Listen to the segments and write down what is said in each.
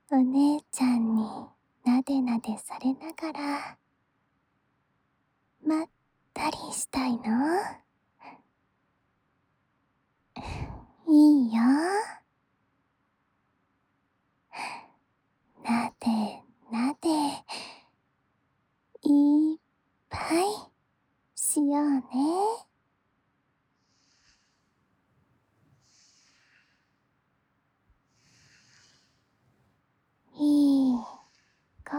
お姉ちゃんになでなでされながらまったりしたいの？いいよ。なでなでいっぱいしようね。いい子、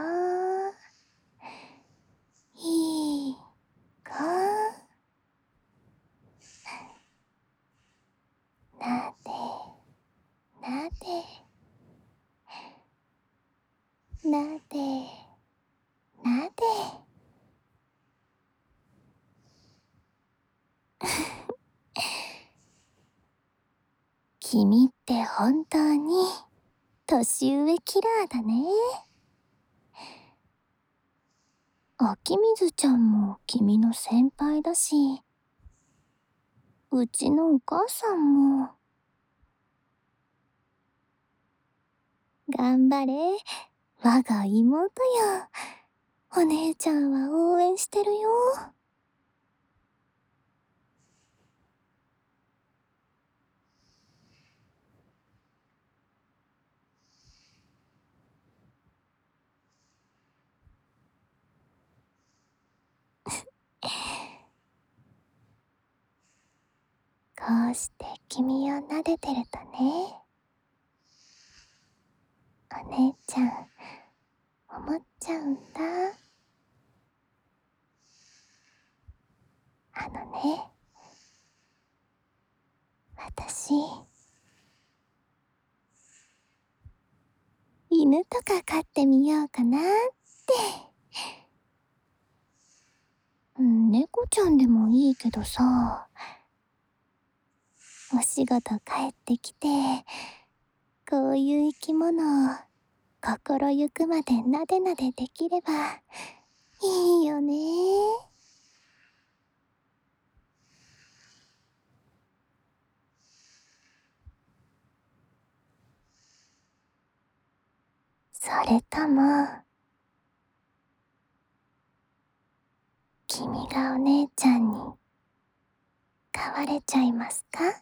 いい子。なでなでなでなで。君って本当に年上キラーだね。秋水ちゃんも君の先輩だし、うちのお母さんも。頑張れ、我が妹よ。お姉ちゃんは応援してるよ。こうして君を撫でてるとね、お姉ちゃん思っちゃうんだ。ね、私、犬とか飼ってみようかなって。猫ちゃんでもいいけどさ、お仕事帰ってきて、こういう生き物を心ゆくまでなでなでできればいいよね。それとも、君がお姉ちゃんに飼われちゃいますか？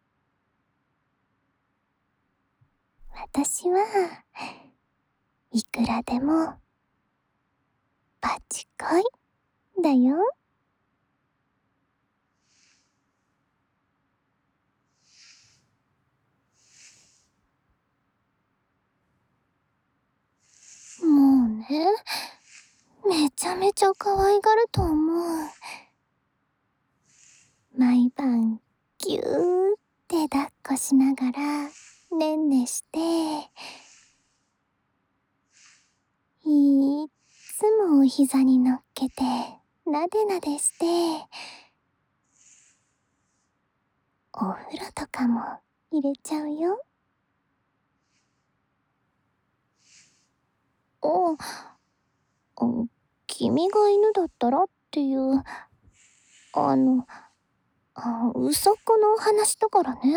私はいくらでもバチコイだよ。もうね、めちゃめちゃ可愛がると思う。毎晩ぎゅーって抱っこしながらねんねして、いっつもお膝に乗っけてなでなでして、お風呂とかも入れちゃうよ。お、君が犬だったらっていう、あの、うそっこの話だからね。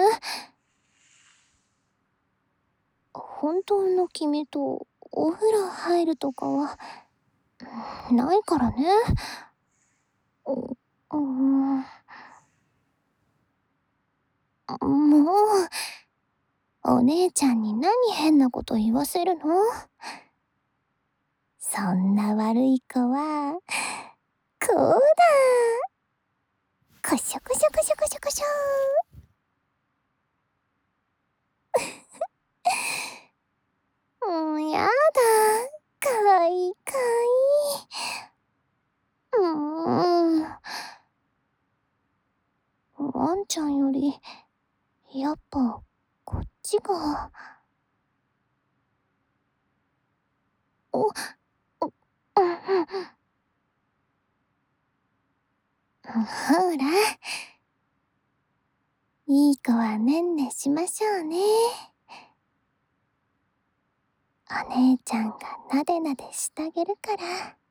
本当の君とお風呂入るとかはないからね。うもう、お姉ちゃんに何変なこと言わせるの？そんな悪い子は、こうだ。こしょこしょこしょこしょこしょ。やだ。かわいいかわいい。ワンちゃんより、やっぱ、こっちが。お、お、ほら、いい子はねんねしましょうね。お姉ちゃんがなでなでしてあげるから。